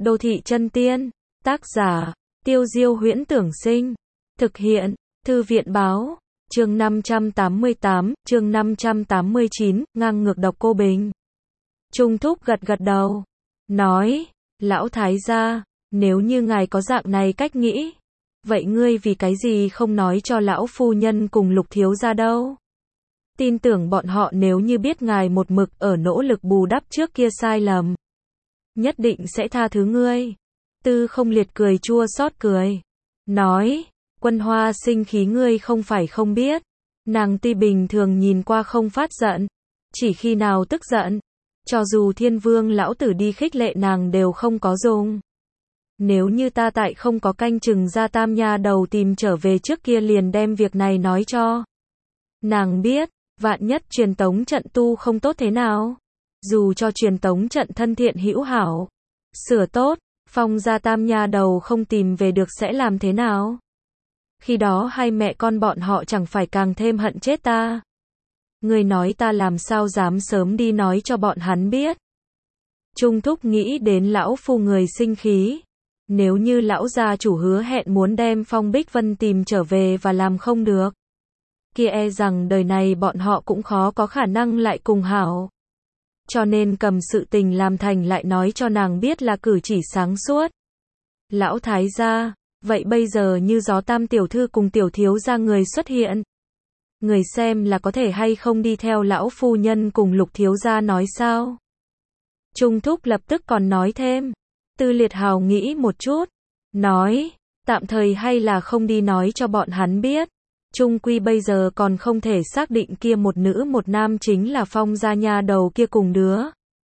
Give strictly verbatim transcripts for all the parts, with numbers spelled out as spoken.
Đô thị chân tiên, tác giả, Tiêu Diêu Huyễn Tưởng Sinh, thực hiện, Thư viện Báo, chương năm trăm tám mươi tám, chương năm trăm tám mươi chín, ngang ngược Độc Cô Bình. Trung Thúc gật gật đầu, nói, lão thái gia, nếu như ngài có dạng này cách nghĩ, vậy ngươi vì cái gì không nói cho lão phu nhân cùng Lục thiếu gia đâu? Tin tưởng bọn họ nếu như biết ngài một mực ở nỗ lực bù đắp trước kia sai lầm, nhất định sẽ tha thứ ngươi. Tư Không Liệt cười chua xót cười, nói, Quân Hoa sinh khí ngươi không phải không biết, nàng tuy bình thường nhìn qua không phát giận, chỉ khi nào tức giận, cho dù Thiên Vương lão tử đi khích lệ nàng đều không có dùng. Nếu như ta tại không có canh chừng ra Tam nha đầu tìm trở về trước kia liền đem việc này nói cho nàng biết, vạn nhất truyền tống trận tu không tốt thế nào? Dù cho truyền tống trận thân thiện hữu hảo, sửa tốt, Phong gia Tam nha đầu không tìm về được sẽ làm thế nào? Khi đó hai mẹ con bọn họ chẳng phải càng thêm hận chết ta? Ngươi nói ta làm sao dám sớm đi nói cho bọn hắn biết? Trung Thúc nghĩ đến lão phu người sinh khí. Nếu như lão gia chủ hứa hẹn muốn đem Phong Bích Vân tìm trở về và làm không được, kia e rằng đời này bọn họ cũng khó có khả năng lại cùng hảo. Cho nên cầm sự tình làm thành lại nói cho nàng biết là cử chỉ sáng suốt. Lão thái gia, vậy bây giờ như gió Tam tiểu thư cùng tiểu thiếu gia người xuất hiện, người xem là có thể hay không đi theo lão phu nhân cùng Lục thiếu gia nói sao? Trung Thúc lập tức còn nói thêm. Tư Liệt Hào nghĩ một chút, nói, tạm thời hay là không đi nói cho bọn hắn biết. Trung quy bây giờ còn không thể xác định kia một nữ một nam chính là Phong gia nha đầu kia cùng đứa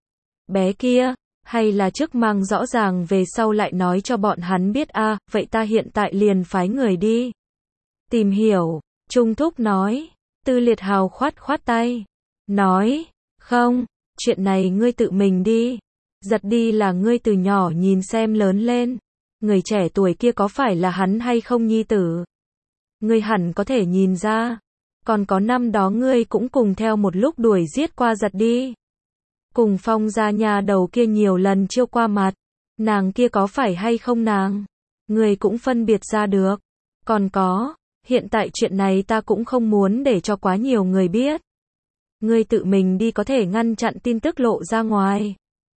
bé kia, hay là trước mang rõ ràng về sau lại nói cho bọn hắn biết a, à, vậy ta hiện tại liền phái người đi tìm hiểu. Trung Thúc nói. Tư Liệt Hào khoát khoát tay, nói, không, chuyện này ngươi tự mình đi. Giật đi là ngươi từ nhỏ nhìn xem lớn lên, người trẻ tuổi kia có phải là hắn hay không nhi tử? Ngươi hẳn có thể nhìn ra, còn có năm đó ngươi cũng cùng theo một lúc đuổi giết qua Giật đi. Cùng Phong gia nhà đầu kia nhiều lần chiêu qua mặt, nàng kia có phải hay không nàng? Ngươi cũng phân biệt ra được. Còn có, hiện tại chuyện này ta cũng không muốn để cho quá nhiều người biết. Ngươi tự mình đi có thể ngăn chặn tin tức lộ ra ngoài.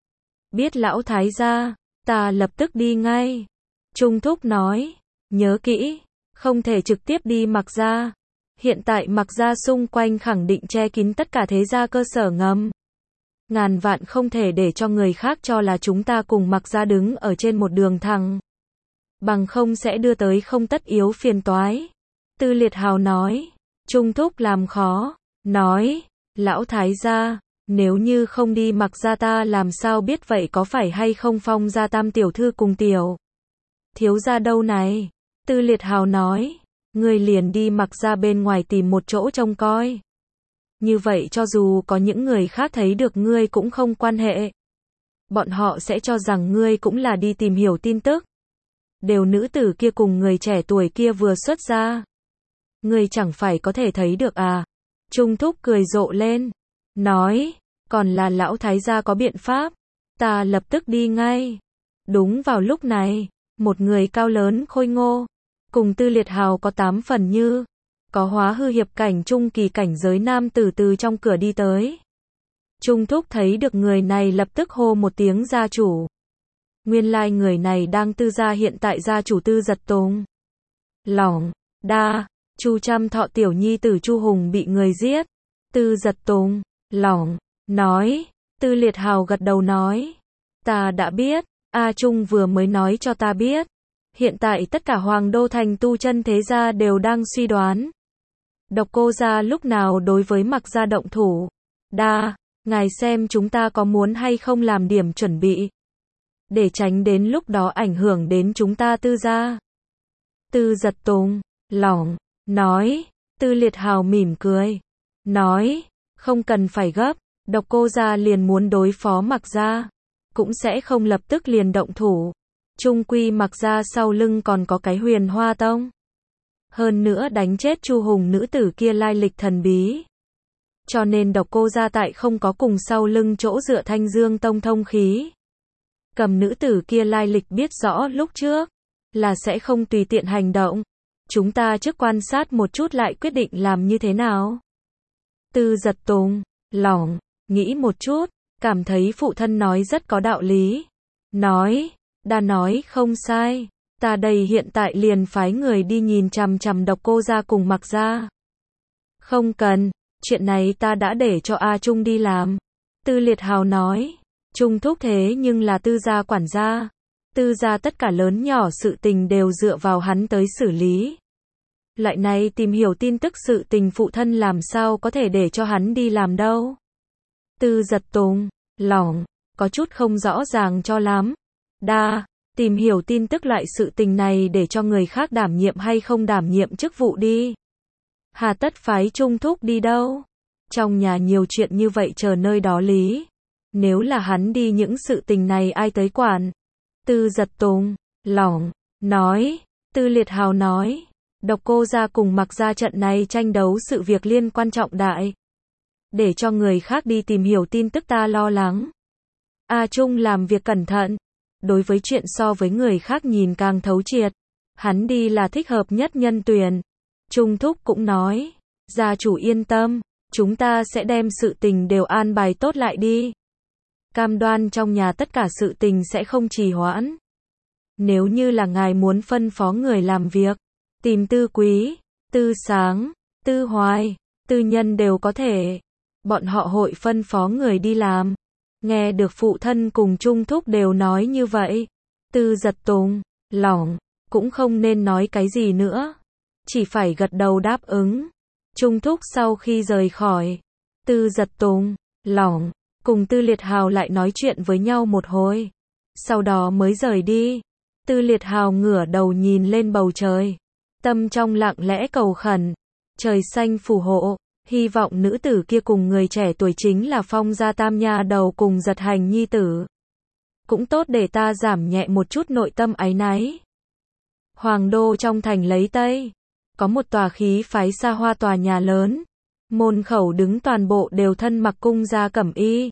Biết lão thái gia, ta lập tức đi ngay. Trung Thúc nói, nhớ kỹ, không thể trực tiếp đi Mạc gia. Hiện tại Mạc gia xung quanh khẳng định che kín tất cả thế gia cơ sở ngầm. Ngàn vạn không thể để cho người khác cho là chúng ta cùng Mạc gia đứng ở trên một đường thẳng. Bằng không sẽ đưa tới không tất yếu phiền toái. Tư Liệt Hào nói. Trung Thúc làm khó, nói, lão thái gia, nếu như không đi Mạc gia ta làm sao biết vậy có phải hay không Phong gia Tam tiểu thư cùng tiểu thiếu gia đâu này? Tư Liệt Hào nói, ngươi liền đi Mạc gia bên ngoài tìm một chỗ trông coi. Như vậy cho dù có những người khác thấy được ngươi cũng không quan hệ. Bọn họ sẽ cho rằng ngươi cũng là đi tìm hiểu tin tức. Đều nữ tử kia cùng người trẻ tuổi kia vừa xuất ra. Ngươi chẳng phải có thể thấy được à? Trung Thúc cười rộ lên, nói, còn là lão thái gia có biện pháp, ta lập tức đi ngay. Đúng vào lúc này, một người cao lớn khôi ngô, cùng Tư Liệt Hào có tám phần như, có hóa hư hiệp cảnh trung kỳ cảnh giới nam tử từ trong cửa đi tới. Trung Thúc thấy được người này lập tức hô một tiếng gia chủ. Nguyên lai like người này đang Tư gia hiện tại gia chủ Tư Giật Tùng. Lỏng, đa, Chu Trăm Thọ tiểu nhi tử Chu Hùng bị người giết. Tư Giật Tùng, lỏng, nói, Tư Liệt Hào gật đầu nói, ta đã biết, A Trung vừa mới nói cho ta biết, hiện tại tất cả Hoàng Đô thành tu chân thế gia đều đang suy đoán, Độc Cô gia lúc nào đối với Mạc gia động thủ. Đa, ngài xem chúng ta có muốn hay không làm điểm chuẩn bị, để tránh đến lúc đó ảnh hưởng đến chúng ta Tư gia. Tư Giật Tùng, lỏng, nói, Tư Liệt Hào mỉm cười, nói, không cần phải gấp, Độc Cô gia liền muốn đối phó Mạc gia, cũng sẽ không lập tức liền động thủ. Trung quy Mạc gia sau lưng còn có cái Huyền Hoa Tông. Hơn nữa đánh chết Chu Hùng nữ tử kia lai lịch thần bí. Cho nên Độc Cô gia tại không có cùng sau lưng chỗ dựa Thanh Dương Tông thông khí. Cầm nữ tử kia lai lịch biết rõ lúc trước, là sẽ không tùy tiện hành động. Chúng ta trước quan sát một chút lại quyết định làm như thế nào. Tư Giật Tùng, lỏng, nghĩ một chút, cảm thấy phụ thân nói rất có đạo lý. Nói, đã nói không sai, ta đây hiện tại liền phái người đi nhìn chằm chằm Độc Cô gia cùng Mặc gia. Không cần, chuyện này ta đã để cho A Trung đi làm. Tư Liệt Hào nói, Trung thúc thế nhưng là Tư gia quản gia. Tư gia tất cả lớn nhỏ sự tình đều dựa vào hắn tới xử lý. Lại này tìm hiểu tin tức sự tình phụ thân làm sao có thể để cho hắn đi làm đâu. Tư Giật Tùng, lỏng, có chút không rõ ràng cho lắm. Đa, tìm hiểu tin tức loại sự tình này để cho người khác đảm nhiệm hay không đảm nhiệm chức vụ đi. Hà tất phái Trung thúc đi đâu. Trong nhà nhiều chuyện như vậy chờ nơi đó lý. Nếu là hắn đi những sự tình này ai tới quản. Tư Giật Tùng, lỏng, nói, Tư Liệt Hào nói, Độc Cô gia cùng Mặc gia trận này tranh đấu sự việc liên quan trọng đại. Để cho người khác đi tìm hiểu tin tức ta lo lắng. A Trung làm việc cẩn thận. Đối với chuyện so với người khác nhìn càng thấu triệt. Hắn đi là thích hợp nhất nhân tuyển. Trung thúc cũng nói, gia chủ yên tâm, chúng ta sẽ đem sự tình đều an bài tốt lại đi. Cam đoan trong nhà tất cả sự tình sẽ không trì hoãn. Nếu như là ngài muốn phân phó người làm việc, tìm Tư Quý, Tư Sáng, Tư Hoài, Tư Nhân đều có thể. Bọn họ hội phân phó người đi làm. Nghe được phụ thân cùng Trung thúc đều nói như vậy. Tư Giật Tùng, lỏng, cũng không nên nói cái gì nữa. Chỉ phải gật đầu đáp ứng. Trung thúc sau khi rời khỏi. Tư Giật Tùng, lỏng, cùng Tư Liệt Hào lại nói chuyện với nhau một hồi. Sau đó mới rời đi. Tư Liệt Hào ngửa đầu nhìn lên bầu trời. Tâm trong lặng lẽ cầu khẩn. Trời xanh phù hộ. Hy vọng nữ tử kia cùng người trẻ tuổi chính là Phong gia tam nha đầu cùng Giật Hành nhi tử. Cũng tốt để ta giảm nhẹ một chút nội tâm áy náy. Hoàng đô trong thành lấy Tây. Có một tòa khí phái xa hoa tòa nhà lớn. Môn khẩu đứng toàn bộ đều thân mặc cung gia cẩm y.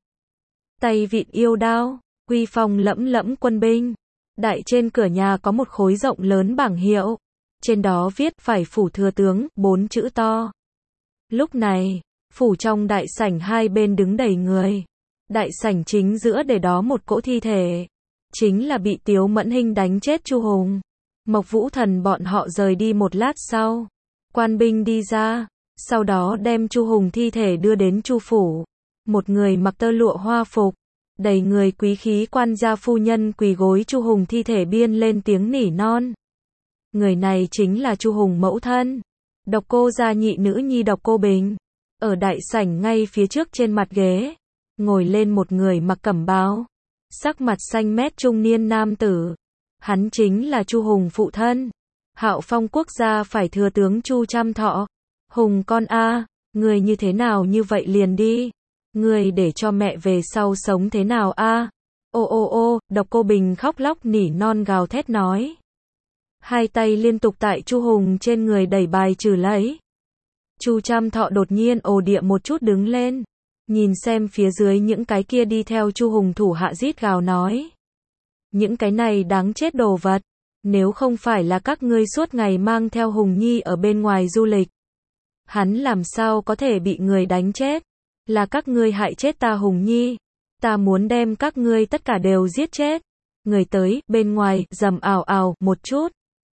Tay vịn yêu đao, uy phong lẫm lẫm quân binh. Đại trên cửa nhà có một khối rộng lớn bảng hiệu. Trên đó viết phải phủ thừa tướng, bốn chữ to. Lúc này, phủ trong đại sảnh hai bên đứng đầy người. Đại sảnh chính giữa để đó một cỗ thi thể. Chính là bị Tiếu Mẫn Hinh đánh chết Chu Hùng. Mộc Vũ Thần bọn họ rời đi một lát sau. Quan binh đi ra. Sau đó đem Chu Hùng thi thể đưa đến Chu phủ. Một người mặc tơ lụa hoa phục. Đầy người quý khí quan gia phu nhân quỳ gối Chu Hùng thi thể biên lên tiếng nỉ non. Người này chính là Chu Hùng mẫu thân. Độc Cô gia nhị nữ nhi Độc Cô Bình. Ở đại sảnh ngay phía trước trên mặt ghế. Ngồi lên một người mặc cẩm bào. Sắc mặt xanh mét trung niên nam tử. Hắn chính là Chu Hùng phụ thân. Hạo Phong quốc gia phải thừa tướng Chu Trăm Thọ. Hùng con a, người như thế nào như vậy liền đi. Người để cho mẹ về sau sống thế nào a? Ô ô ô, Độc Cô Bình khóc lóc nỉ non gào thét nói. Hai tay liên tục tại Chu Hùng trên người đẩy bài trừ lấy. Chu Trăm Thọ đột nhiên ồ địa một chút đứng lên. Nhìn xem phía dưới những cái kia đi theo Chu Hùng thủ hạ rít gào nói. Những cái này đáng chết đồ vật. Nếu không phải là các ngươi suốt ngày mang theo Hùng Nhi ở bên ngoài du lịch. Hắn làm sao có thể bị người đánh chết. Là các ngươi hại chết ta Hùng Nhi. Ta muốn đem các ngươi tất cả đều giết chết. Người tới, bên ngoài, rầm ào ào, một chút.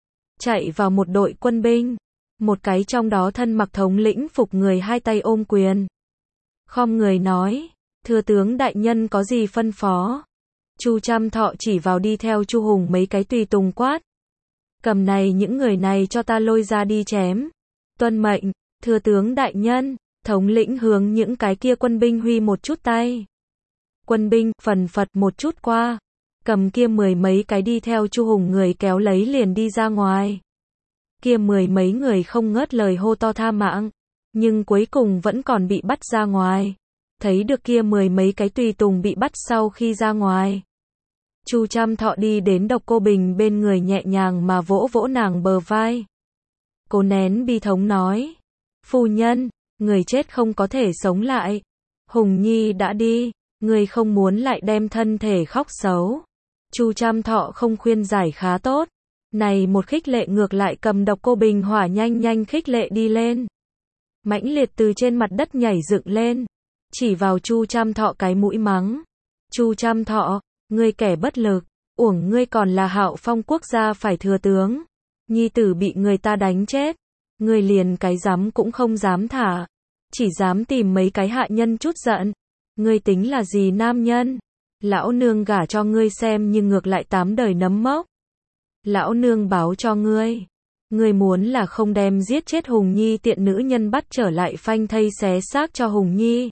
Chạy vào một đội quân binh. Một cái trong đó thân mặc thống lĩnh phục người hai tay ôm quyền. Khom người nói, thừa tướng đại nhân có gì phân phó. Chu Trăm Thọ chỉ vào đi theo Chu Hùng mấy cái tùy tùng quát. Cầm này những người này cho ta lôi ra đi chém. Tuân mệnh, thừa tướng đại nhân. Thống lĩnh hướng những cái kia quân binh huy một chút tay. Quân binh phần phật một chút qua. Cầm kia mười mấy cái đi theo Chu Hùng người kéo lấy liền đi ra ngoài. Kia mười mấy người không ngớt lời hô to tha mạng. Nhưng cuối cùng vẫn còn bị bắt ra ngoài. Thấy được kia mười mấy cái tùy tùng bị bắt sau khi ra ngoài. Chu Trăm Thọ đi đến Độc Cô Bình bên người nhẹ nhàng mà vỗ vỗ nàng bờ vai. Cố nén bi thống nói. Phu nhân, người chết không có thể sống lại. Hùng Nhi đã đi, người không muốn lại đem thân thể khóc xấu. Chu Trăm Thọ không khuyên giải khá tốt. Này một khích lệ ngược lại cầm độc cô bình hỏa nhanh nhanh khích lệ đi lên. Mãnh liệt từ trên mặt đất nhảy dựng lên. Chỉ vào Chu Trăm Thọ cái mũi mắng. Chu Trăm Thọ, ngươi kẻ bất lực, uổng ngươi còn là Hạo Phong quốc gia phải thừa tướng. Nhi tử bị người ta đánh chết. Ngươi liền cái dám cũng không dám thả. Chỉ dám tìm mấy cái hạ nhân chút giận. Ngươi tính là gì nam nhân? Lão nương gả cho ngươi xem nhưng ngược lại tám đời nấm mốc. Lão nương báo cho ngươi. Ngươi muốn là không đem giết chết Hùng Nhi tiện nữ nhân bắt trở lại phanh thây xé xác cho Hùng Nhi.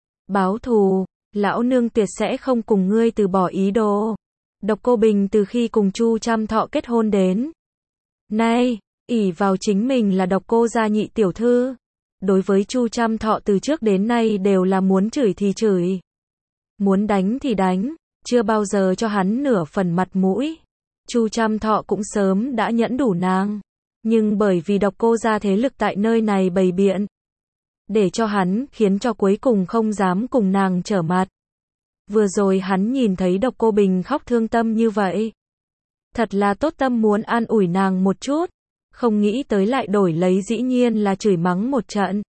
Báo thù, lão nương tuyệt sẽ không cùng ngươi từ bỏ ý đồ. Độc Cô Bình từ khi cùng Chu Trăm Thọ kết hôn đến nay, ỷ vào chính mình là độc cô gia nhị tiểu thư. Đối với Chu Trăm Thọ từ trước đến nay đều là muốn chửi thì chửi. Muốn đánh thì đánh, chưa bao giờ cho hắn nửa phần mặt mũi. Chu Trăm Thọ cũng sớm đã nhẫn đủ nàng. Nhưng bởi vì độc cô gia thế lực tại nơi này bày biện. Để cho hắn khiến cho cuối cùng không dám cùng nàng trở mặt. Vừa rồi hắn nhìn thấy độc cô Bình khóc thương tâm như vậy. Thật là tốt tâm muốn an ủi nàng một chút. Không nghĩ tới lại đổi lấy dĩ nhiên là chửi mắng một trận.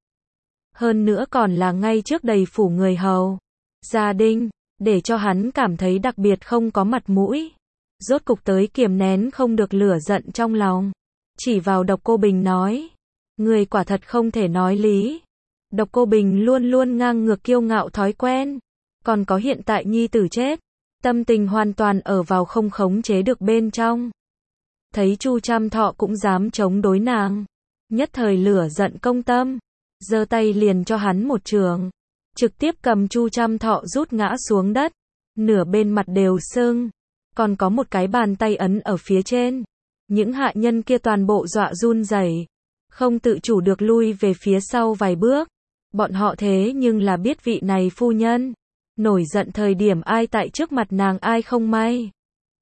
Hơn nữa còn là ngay trước đầy phủ người hầu. Gia đình, để cho hắn cảm thấy đặc biệt không có mặt mũi. Rốt cục tới kiềm nén không được lửa giận trong lòng. Chỉ vào độc cô Bình nói. Người quả thật không thể nói lý. Độc cô Bình luôn luôn ngang ngược kiêu ngạo thói quen. Còn có hiện tại nhi tử chết. Tâm tình hoàn toàn ở vào không khống chế được bên trong. Thấy Chu Trăm Thọ cũng dám chống đối nàng. Nhất thời lửa giận công tâm. Giơ tay liền cho hắn một trường. Trực tiếp cầm Chu Trăm Thọ rút ngã xuống đất. Nửa bên mặt đều sưng. Còn có một cái bàn tay ấn ở phía trên. Những hạ nhân kia toàn bộ dọa run rẩy, không tự chủ được lui về phía sau vài bước. Bọn họ thế nhưng là biết vị này phu nhân. Nổi giận thời điểm ai tại trước mặt nàng ai không may.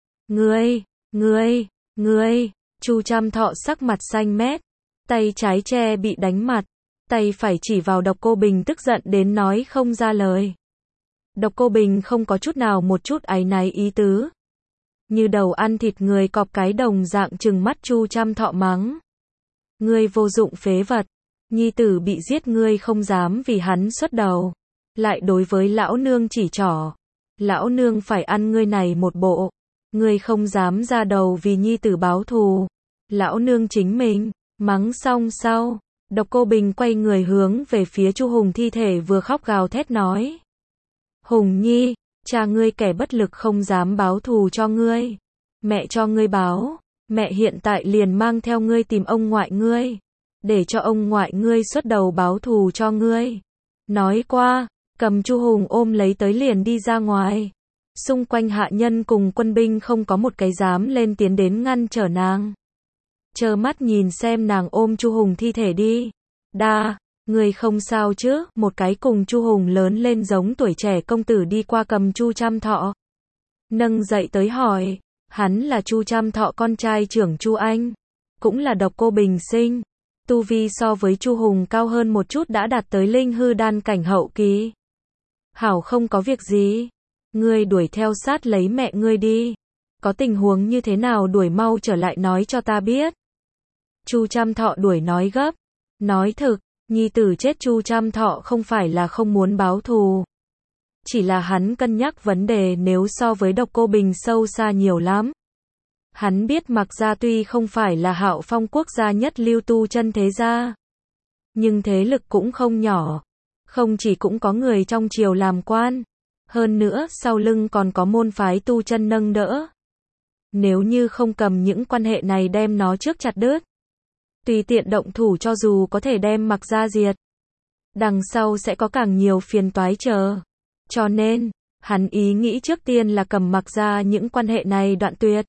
Ngươi, ngươi, ngươi, Chu Trăm Thọ sắc mặt xanh mét. Tay trái che bị đánh mặt. Tay phải chỉ vào độc cô Bình tức giận đến nói không ra lời. Độc cô Bình không có chút nào một chút áy náy ý tứ. Như đầu ăn thịt người cọp cái đồng dạng trừng mắt Chu Trăm Thọ mắng. Ngươi vô dụng phế vật. Nhi tử bị giết ngươi không dám vì hắn xuất đầu. Lại đối với lão nương chỉ trỏ. Lão nương phải ăn ngươi này một bộ. Ngươi không dám ra đầu vì nhi tử báo thù. Lão nương chính mình. Mắng xong sau. Độc cô Bình quay người hướng về phía Chu Hùng thi thể vừa khóc gào thét nói. Hùng Nhi, cha ngươi kẻ bất lực không dám báo thù cho ngươi. Mẹ cho ngươi báo. Mẹ hiện tại liền mang theo ngươi tìm ông ngoại ngươi. Để cho ông ngoại ngươi xuất đầu báo thù cho ngươi. Nói qua, cầm Chu Hùng ôm lấy tới liền đi ra ngoài. Xung quanh hạ nhân cùng quân binh không có một cái dám lên tiến đến ngăn trở nàng. Chờ mắt nhìn xem nàng ôm Chu Hùng thi thể đi. Đa, người không sao chứ? Một cái cùng Chu Hùng lớn lên giống tuổi trẻ công tử đi qua cầm Chu Trăm Thọ. Nâng dậy tới hỏi, hắn là Chu Trăm Thọ con trai trưởng Chu Anh, cũng là độc cô Bình sinh. Tu vi so với Chu Hùng cao hơn một chút đã đạt tới linh hư đan cảnh hậu kỳ. Hảo không có việc gì. Ngươi đuổi theo sát lấy mẹ ngươi đi. Có tình huống như thế nào đuổi mau trở lại nói cho ta biết. Chu Trăm Thọ đuổi nói gấp. Nói thực, nhi tử chết Chu Trăm Thọ không phải là không muốn báo thù. Chỉ là hắn cân nhắc vấn đề nếu so với độc cô Bình sâu xa nhiều lắm. Hắn biết Mạc gia tuy không phải là Hạo Phong quốc gia nhất lưu tu chân thế gia. Nhưng thế lực cũng không nhỏ. Không chỉ cũng có người trong triều làm quan. Hơn nữa sau lưng còn có môn phái tu chân nâng đỡ. Nếu như không cầm những quan hệ này đem nó trước chặt đứt. Tùy tiện động thủ cho dù có thể đem Mạc gia diệt. Đằng sau sẽ có càng nhiều phiền toái chờ. Cho nên, hắn ý nghĩ trước tiên là cầm Mạc gia những quan hệ này đoạn tuyệt.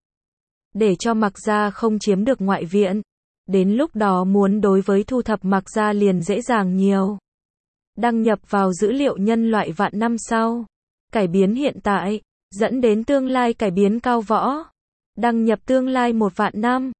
Để cho Mạc gia không chiếm được ngoại viện. Đến lúc đó muốn đối với thu thập Mạc gia liền dễ dàng nhiều. Đăng nhập vào dữ liệu nhân loại vạn năm sau. Cải biến hiện tại, dẫn đến tương lai cải biến cao võ. Đăng nhập tương lai một vạn năm.